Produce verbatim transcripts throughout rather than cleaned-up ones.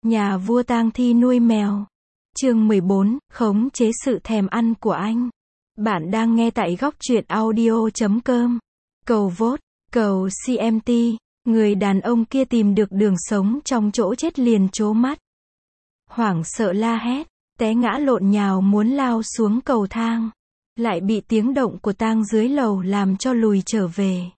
Nhà vua tang thi nuôi mèo. Chương mười bốn, khống chế sự thèm ăn của anh. Bạn đang nghe tại góc truyện audio chấm com. Cầu vote, cầu xê em tê, người đàn ông kia tìm được đường sống trong chỗ chết liền trố mắt. Hoảng sợ la hét, té ngã lộn nhào muốn lao xuống cầu thang. Lại bị tiếng động của tang dưới lầu làm cho lùi trở về.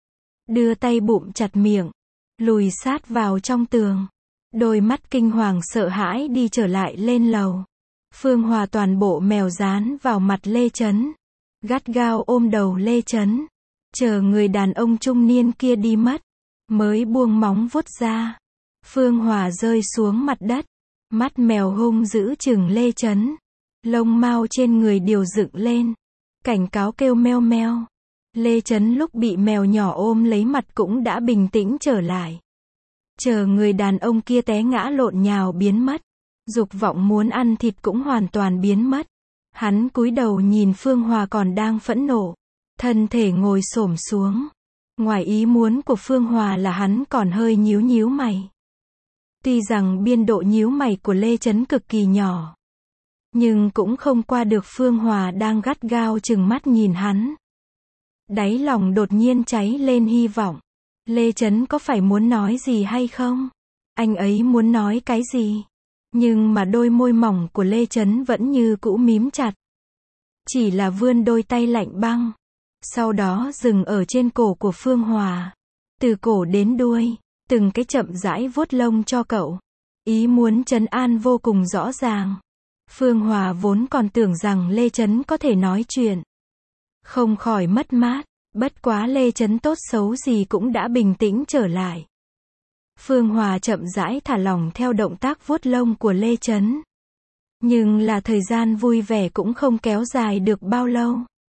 Đưa tay bụm chặt miệng, lùi sát vào trong tường. Đôi mắt kinh hoàng sợ hãi đi trở lại lên lầu. Phương Hòa toàn bộ mèo dán vào mặt Lê Chấn. Gắt gao ôm đầu Lê Chấn. Chờ người đàn ông trung niên kia đi mất. Mới buông móng vuốt ra. Phương Hòa rơi xuống mặt đất. Mắt mèo hung dữ chừng Lê Chấn. Lông mao trên người điều dựng lên. Cảnh cáo kêu meo meo. Lê Chấn lúc bị mèo nhỏ ôm lấy mặt cũng đã bình tĩnh trở lại. Chờ người đàn ông kia té ngã lộn nhào biến mất. Dục vọng muốn ăn thịt cũng hoàn toàn biến mất. Hắn cúi đầu nhìn Phương Hòa còn đang phẫn nộ. Thân thể ngồi xổm xuống. Ngoài ý muốn của Phương Hòa là hắn còn hơi nhíu nhíu mày. Tuy rằng biên độ nhíu mày của Lê Chấn cực kỳ nhỏ. Nhưng cũng không qua được Phương Hòa đang gắt gao chừng mắt nhìn hắn. Đáy lòng đột nhiên cháy lên hy vọng. Lê Chấn có phải muốn nói gì hay không? Anh ấy muốn nói cái gì? Nhưng mà đôi môi mỏng của Lê Chấn vẫn như cũ mím chặt. Chỉ là vươn đôi tay lạnh băng. Sau đó dừng ở trên cổ của Phương Hòa. Từ cổ đến đuôi, từng cái chậm rãi vuốt lông cho cậu. Ý muốn trấn an vô cùng rõ ràng. Phương Hòa vốn còn tưởng rằng Lê Chấn có thể nói chuyện. Không khỏi mất mát. Bất quá Lê Chấn tốt xấu gì cũng đã bình tĩnh trở lại. Phương Hòa chậm rãi thả lỏng theo động tác vuốt lông của Lê Chấn. Nhưng là thời gian vui vẻ cũng không kéo dài được bao lâu.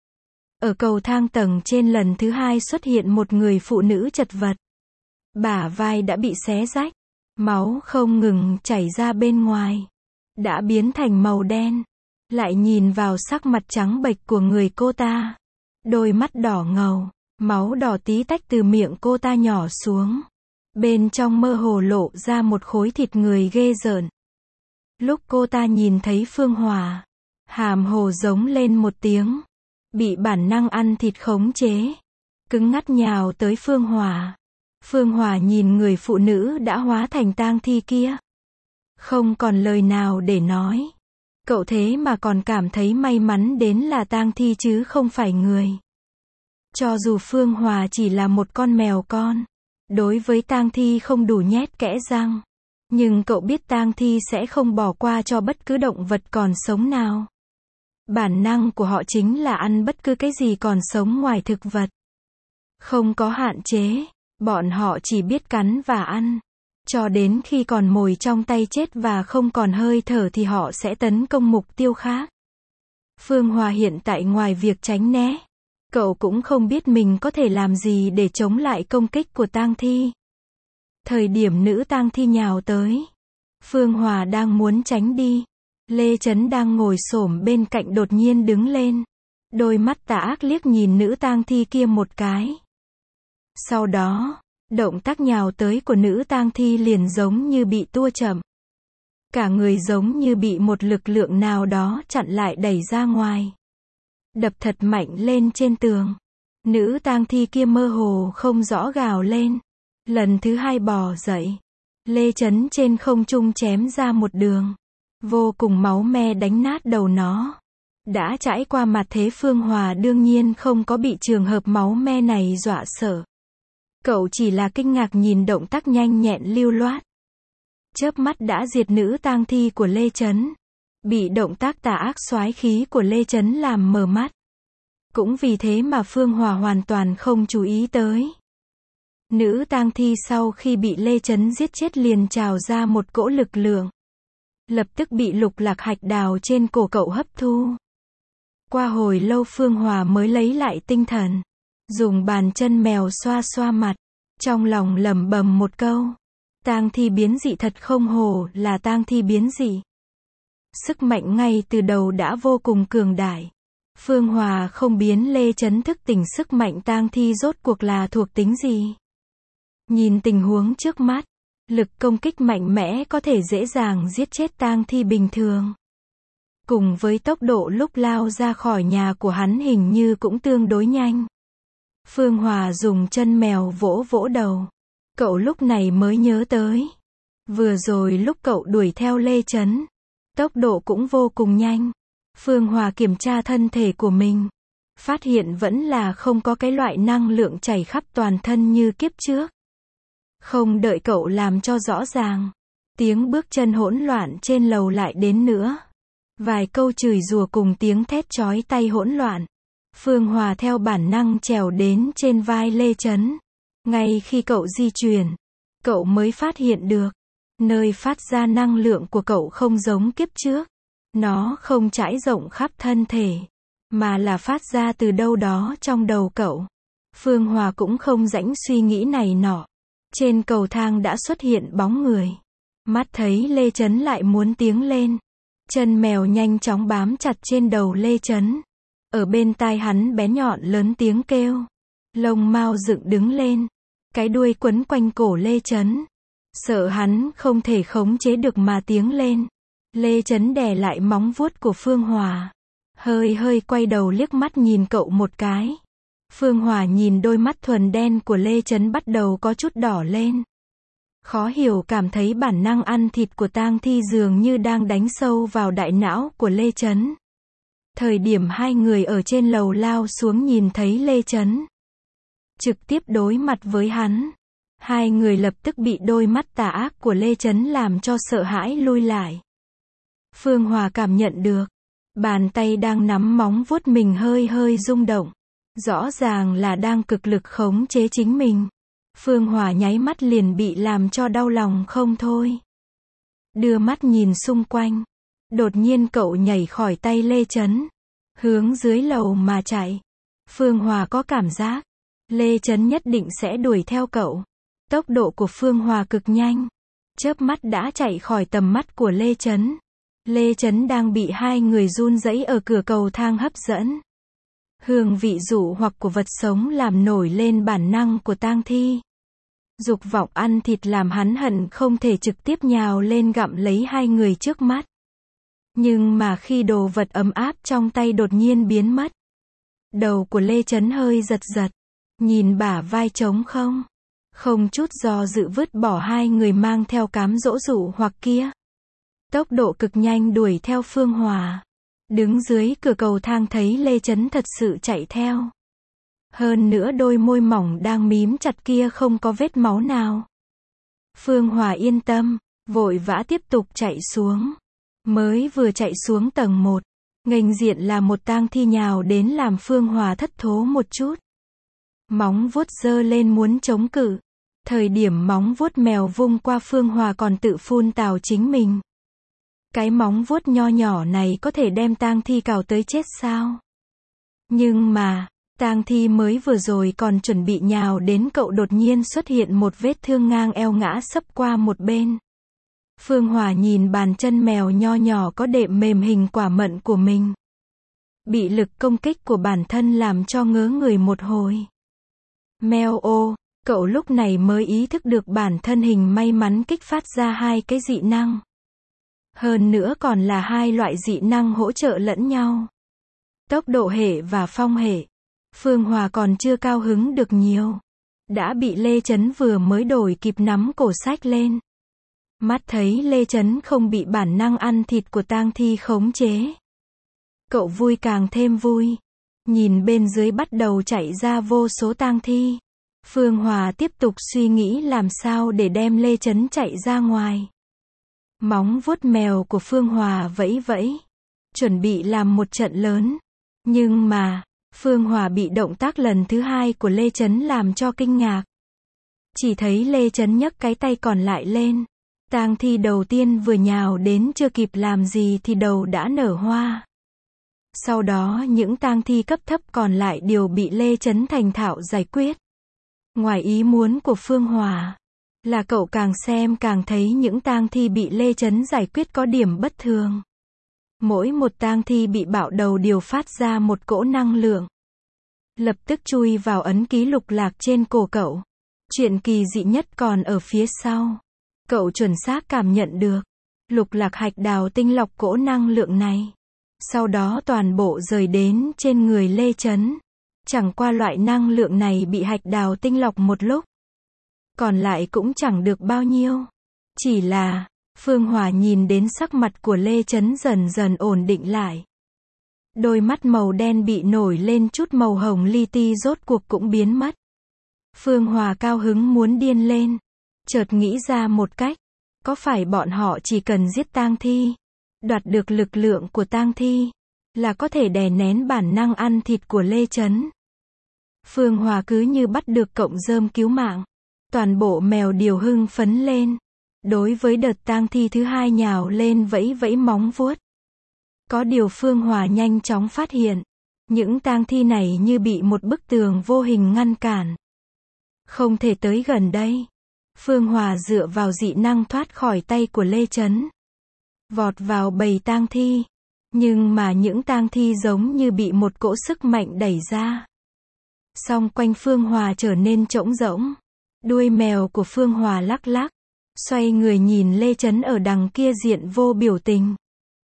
Ở cầu thang tầng trên lần thứ hai xuất hiện một người phụ nữ chật vật. Bả vai đã bị xé rách. Máu không ngừng chảy ra bên ngoài. Đã biến thành màu đen. Lại nhìn vào sắc mặt trắng bệch của người cô ta. Đôi mắt đỏ ngầu, máu đỏ tí tách từ miệng cô ta nhỏ xuống. Bên trong mơ hồ lộ ra một khối thịt người ghê rợn. Lúc cô ta nhìn thấy Phương Hòa, hàm hồ giống lên một tiếng. Bị bản năng ăn thịt khống chế. Cứng ngắt nhào tới Phương Hòa. Phương Hòa nhìn người phụ nữ đã hóa thành tang thi kia. Không còn lời nào để nói. Cậu thế mà còn cảm thấy may mắn đến là tang thi chứ không phải người. Cho dù Phương Hòa chỉ là một con mèo con, đối với tang thi không đủ nhét kẽ răng. Nhưng cậu biết tang thi sẽ không bỏ qua cho bất cứ động vật còn sống nào. Bản năng của họ chính là ăn bất cứ cái gì còn sống ngoài thực vật. Không có hạn chế, bọn họ chỉ biết cắn và ăn. Cho đến khi còn mồi trong tay chết và không còn hơi thở thì họ sẽ tấn công mục tiêu khác. Phương Hòa hiện tại ngoài việc tránh né, cậu cũng không biết mình có thể làm gì để chống lại công kích của tang thi. Thời điểm nữ tang thi nhào tới, Phương Hòa đang muốn tránh đi. Lê Chấn đang ngồi xổm bên cạnh đột nhiên đứng lên. Đôi mắt tà ác liếc nhìn nữ tang thi kia một cái. Sau đó, động tác nhào tới của nữ tang thi liền giống như bị tua chậm. Cả người giống như bị một lực lượng nào đó chặn lại đẩy ra ngoài. Đập thật mạnh lên trên tường. Nữ tang thi kia mơ hồ không rõ gào lên. Lần thứ hai bò dậy. Lê Chấn trên không trung chém ra một đường. Vô cùng máu me đánh nát đầu nó. Đã trải qua mặt thế Phương Hòa đương nhiên không có bị trường hợp máu me này dọa sợ. Cậu chỉ là kinh ngạc nhìn động tác nhanh nhẹn lưu loát. Chớp mắt đã diệt nữ tang thi của Lê Chấn. Bị động tác tà ác soái khí của Lê Chấn làm mờ mắt. Cũng vì thế mà Phương Hòa hoàn toàn không chú ý tới. Nữ tang thi sau khi bị Lê Chấn giết chết liền trào ra một cỗ lực lượng. Lập tức bị lục lạc hạch đào trên cổ cậu hấp thu. Qua hồi lâu Phương Hòa mới lấy lại tinh thần. Dùng bàn chân mèo xoa xoa mặt. Trong lòng lẩm bẩm một câu. Tang thi biến dị thật không hổ là tang thi biến dị. Sức mạnh ngay từ đầu đã vô cùng cường đại. Phương Hòa không biến Lê Chấn thức tỉnh sức mạnh tang thi rốt cuộc là thuộc tính gì. Nhìn tình huống trước mắt, Lực công kích mạnh mẽ có thể dễ dàng giết chết tang thi bình thường. Cùng với tốc độ lúc lao ra khỏi nhà của hắn hình như cũng tương đối nhanh. Phương Hòa dùng chân mèo vỗ vỗ đầu. Cậu lúc này mới nhớ tới. Vừa rồi lúc cậu đuổi theo Lê Chấn, tốc độ cũng vô cùng nhanh. Phương Hòa kiểm tra thân thể của mình. Phát hiện vẫn là không có cái loại năng lượng chảy khắp toàn thân như kiếp trước. Không đợi cậu làm cho rõ ràng. Tiếng bước chân hỗn loạn trên lầu lại đến nữa. Vài câu chửi rủa cùng tiếng thét chói tai hỗn loạn. Phương Hòa theo bản năng trèo đến trên vai Lê Chấn. Ngay khi cậu di chuyển, cậu mới phát hiện được. Nơi phát ra năng lượng của cậu không giống kiếp trước. Nó không trải rộng khắp thân thể, mà là phát ra từ đâu đó trong đầu cậu. Phương Hòa cũng không rảnh suy nghĩ này nọ. Trên cầu thang đã xuất hiện bóng người. Mắt thấy Lê Chấn lại muốn tiến lên. Chân mèo nhanh chóng bám chặt trên đầu Lê Chấn. Ở bên tai hắn bé nhọn lớn tiếng kêu. Lông mao dựng đứng lên. Cái đuôi quấn quanh cổ Lê Chấn. Sợ hắn không thể khống chế được mà tiến lên. Lê Chấn đè lại móng vuốt của Phương Hòa. Hơi hơi quay đầu liếc mắt nhìn cậu một cái. Phương Hòa nhìn đôi mắt thuần đen của Lê Chấn bắt đầu có chút đỏ lên. Khó hiểu cảm thấy bản năng ăn thịt của tang thi dường như đang đánh sâu vào đại não của Lê Chấn. Thời điểm hai người ở trên lầu lao xuống nhìn thấy Lê Chấn trực tiếp đối mặt với hắn. Hai người lập tức bị đôi mắt tà ác của Lê Chấn làm cho sợ hãi lui lại. Phương Hòa cảm nhận được. Bàn tay đang nắm móng vuốt mình hơi hơi rung động. Rõ ràng là đang cực lực khống chế chính mình. Phương Hòa nháy mắt liền bị làm cho đau lòng không thôi. Đưa mắt nhìn xung quanh. Đột nhiên cậu nhảy khỏi tay Lê Chấn. Hướng dưới lầu mà chạy. Phương Hòa có cảm giác. Lê Chấn nhất định sẽ đuổi theo cậu. Tốc độ của Phương Hòa cực nhanh. Chớp mắt đã chạy khỏi tầm mắt của Lê Chấn. Lê Chấn đang bị hai người run rẩy ở cửa cầu thang hấp dẫn. Hương vị dụ hoặc của vật sống làm nổi lên bản năng của tang thi. Dục vọng ăn thịt làm hắn hận không thể trực tiếp nhào lên gặm lấy hai người trước mắt. Nhưng mà khi đồ vật ấm áp trong tay đột nhiên biến mất. Đầu của Lê Chấn hơi giật giật. Nhìn bả vai trống không. Không chút do dự vứt bỏ hai người mang theo cám dỗ dụ hoặc kia. Tốc độ cực nhanh đuổi theo Phương Hòa. Đứng dưới cửa cầu thang thấy Lê Chấn thật sự chạy theo. Hơn nữa đôi môi mỏng đang mím chặt kia không có vết máu nào. Phương Hòa yên tâm, vội vã tiếp tục chạy xuống. Mới vừa chạy xuống tầng một, nghênh diện là một tang thi nhào đến làm Phương Hòa thất thố một chút. Móng vuốt giơ lên muốn chống cự. Thời điểm móng vuốt mèo vung qua Phương Hòa còn tự phun tào chính mình. Cái móng vuốt nho nhỏ này có thể đem tang thi cào tới chết sao? Nhưng mà, tang thi mới vừa rồi còn chuẩn bị nhào đến cậu đột nhiên xuất hiện một vết thương ngang eo ngã sấp qua một bên. Phương Hòa nhìn bàn chân mèo nho nhỏ có đệm mềm hình quả mận của mình. Bị lực công kích của bản thân làm cho ngớ người một hồi. Mèo ô, cậu lúc này mới ý thức được bản thân hình may mắn kích phát ra hai cái dị năng. Hơn nữa còn là hai loại dị năng hỗ trợ lẫn nhau. Tốc độ hệ và phong hệ. Phương Hòa còn chưa cao hứng được nhiều. Đã bị Lê Chấn vừa mới đổi kịp nắm cổ sách lên. Mắt thấy Lê Chấn không bị bản năng ăn thịt của tang thi khống chế. Cậu vui càng thêm vui. Nhìn bên dưới bắt đầu chạy ra vô số tang thi. Phương Hòa tiếp tục suy nghĩ làm sao để đem Lê Chấn chạy ra ngoài. Móng vuốt mèo của Phương Hòa vẫy vẫy. Chuẩn bị làm một trận lớn. Nhưng mà, Phương Hòa bị động tác lần thứ hai của Lê Chấn làm cho kinh ngạc. Chỉ thấy Lê Chấn nhấc cái tay còn lại lên. Tang thi đầu tiên vừa nhào đến chưa kịp làm gì thì đầu đã nở hoa. Sau đó những tang thi cấp thấp còn lại đều bị Lê Chấn thành thạo giải quyết. Ngoài ý muốn của Phương Hòa, là cậu càng xem càng thấy những tang thi bị Lê Chấn giải quyết có điểm bất thường. Mỗi một tang thi bị bạo đầu đều phát ra một cỗ năng lượng. Lập tức chui vào ấn ký lục lạc trên cổ cậu. Chuyện kỳ dị nhất còn ở phía sau. Cậu chuẩn xác cảm nhận được. Lục lạc hạch đào tinh lọc cỗ năng lượng này. Sau đó toàn bộ rời đến trên người Lê Chấn. Chẳng qua loại năng lượng này bị hạch đào tinh lọc một lúc. Còn lại cũng chẳng được bao nhiêu. Chỉ là, Phương Hòa nhìn đến sắc mặt của Lê Chấn dần dần ổn định lại. Đôi mắt màu đen bị nổi lên chút màu hồng li ti rốt cuộc cũng biến mất. Phương Hòa cao hứng muốn điên lên. Chợt nghĩ ra một cách. Có phải bọn họ chỉ cần giết tang thi, đoạt được lực lượng của tang thi, là có thể đè nén bản năng ăn thịt của Lê Chấn. Phương Hòa cứ như bắt được cọng rơm cứu mạng. Toàn bộ mèo điều hưng phấn lên. Đối với đợt tang thi thứ hai nhào lên vẫy vẫy móng vuốt. Có điều Phương Hòa nhanh chóng phát hiện. Những tang thi này như bị một bức tường vô hình ngăn cản. Không thể tới gần đây. Phương Hòa dựa vào dị năng thoát khỏi tay của Lê Chấn. Vọt vào bầy tang thi. Nhưng mà những tang thi giống như bị một cỗ sức mạnh đẩy ra. Song quanh Phương Hòa trở nên trống rỗng. Đuôi mèo của Phương Hòa lắc lắc. Xoay người nhìn Lê Chấn ở đằng kia diện vô biểu tình.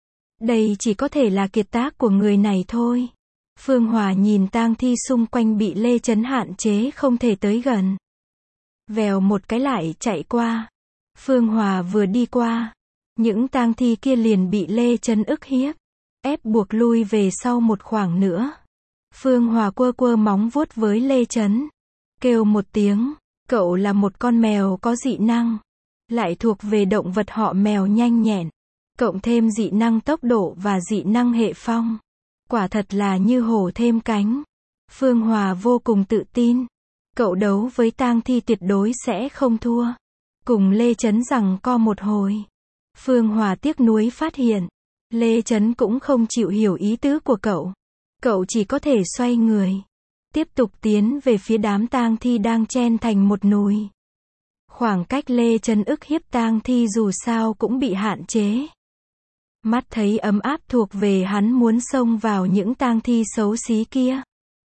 Đây chỉ có thể là kiệt tác của người này thôi. Phương Hòa nhìn tang thi xung quanh bị Lê Chấn hạn chế không thể tới gần. Vèo một cái lại chạy qua. Phương Hòa vừa đi qua. Những tang thi kia liền bị Lê Chấn ức hiếp. Ép buộc lui về sau một khoảng nữa. Phương Hòa quơ quơ móng vuốt với Lê Chấn. Kêu một tiếng. Cậu là một con mèo có dị năng. Lại thuộc về động vật họ mèo nhanh nhẹn. Cộng thêm dị năng tốc độ và dị năng hệ phong. Quả thật là như hổ thêm cánh. Phương Hòa vô cùng tự tin. Cậu đấu với tang thi tuyệt đối sẽ không thua. Cùng Lê Chấn giằng co một hồi. Phương Hòa tiếc nuối phát hiện. Lê Chấn cũng không chịu hiểu ý tứ của cậu. Cậu chỉ có thể xoay người. Tiếp tục tiến về phía đám tang thi đang chen thành một nùi. Khoảng cách Lê Chấn ức hiếp tang thi dù sao cũng bị hạn chế. Mắt thấy ấm áp thuộc về hắn muốn xông vào những tang thi xấu xí kia.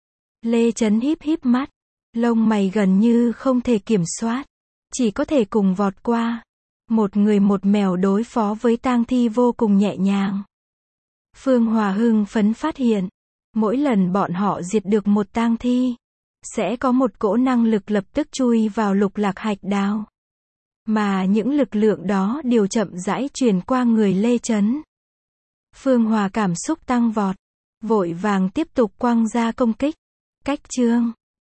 Lê Chấn híp híp mắt. Lông mày gần như không thể kiểm soát. Chỉ có thể cùng vọt qua. Một người một mèo đối phó với tang thi vô cùng nhẹ nhàng. Phương Hòa hưng phấn phát hiện. Mỗi lần bọn họ diệt được một tang thi. Sẽ có một cỗ năng lực lập tức chui vào lục lạc hạch đào. Mà những lực lượng đó đều chậm rãi truyền qua người Lê Chấn. Phương Hòa cảm xúc tăng vọt. Vội vàng tiếp tục quăng ra công kích. Cách chương